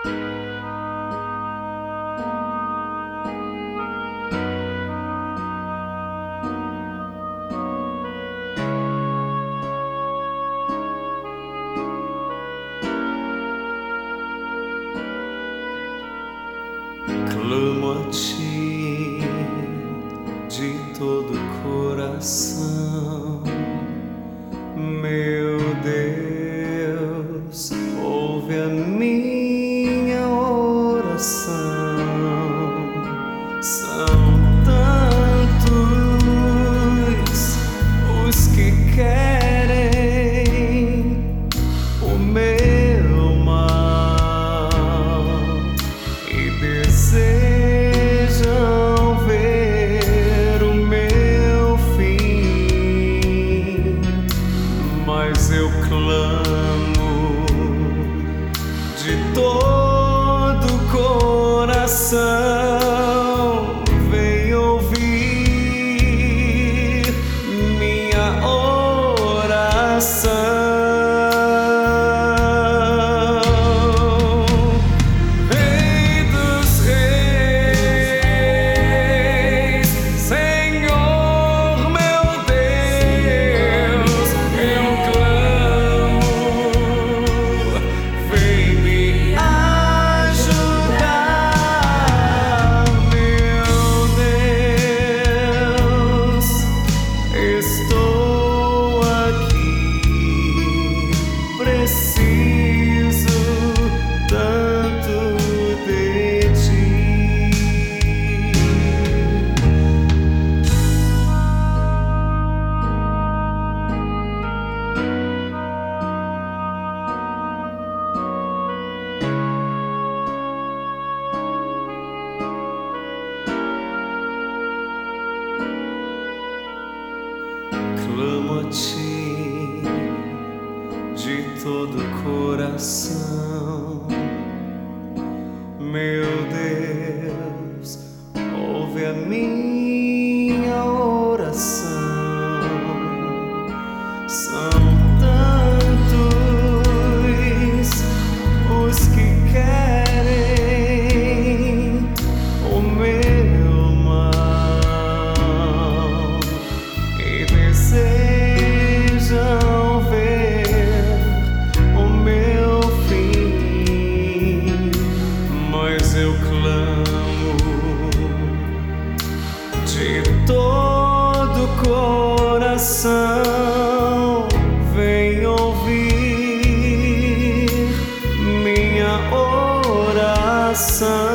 Clamo a ti de todo coração, meu Deus, ouve a minha oração. São tantos os que querem o meu mal e desejam ver o meu fim, mas eu clamo de todo o coração, vem ouvir minha oração. Preciso tanto de ti. Clamo a ti de todo coração, meu Deus, ouve a minha oração. São tantos os que querem o meu mal e desejam ver o meu fim, mas eu clamo de todo coração, vem ouvir minha oração.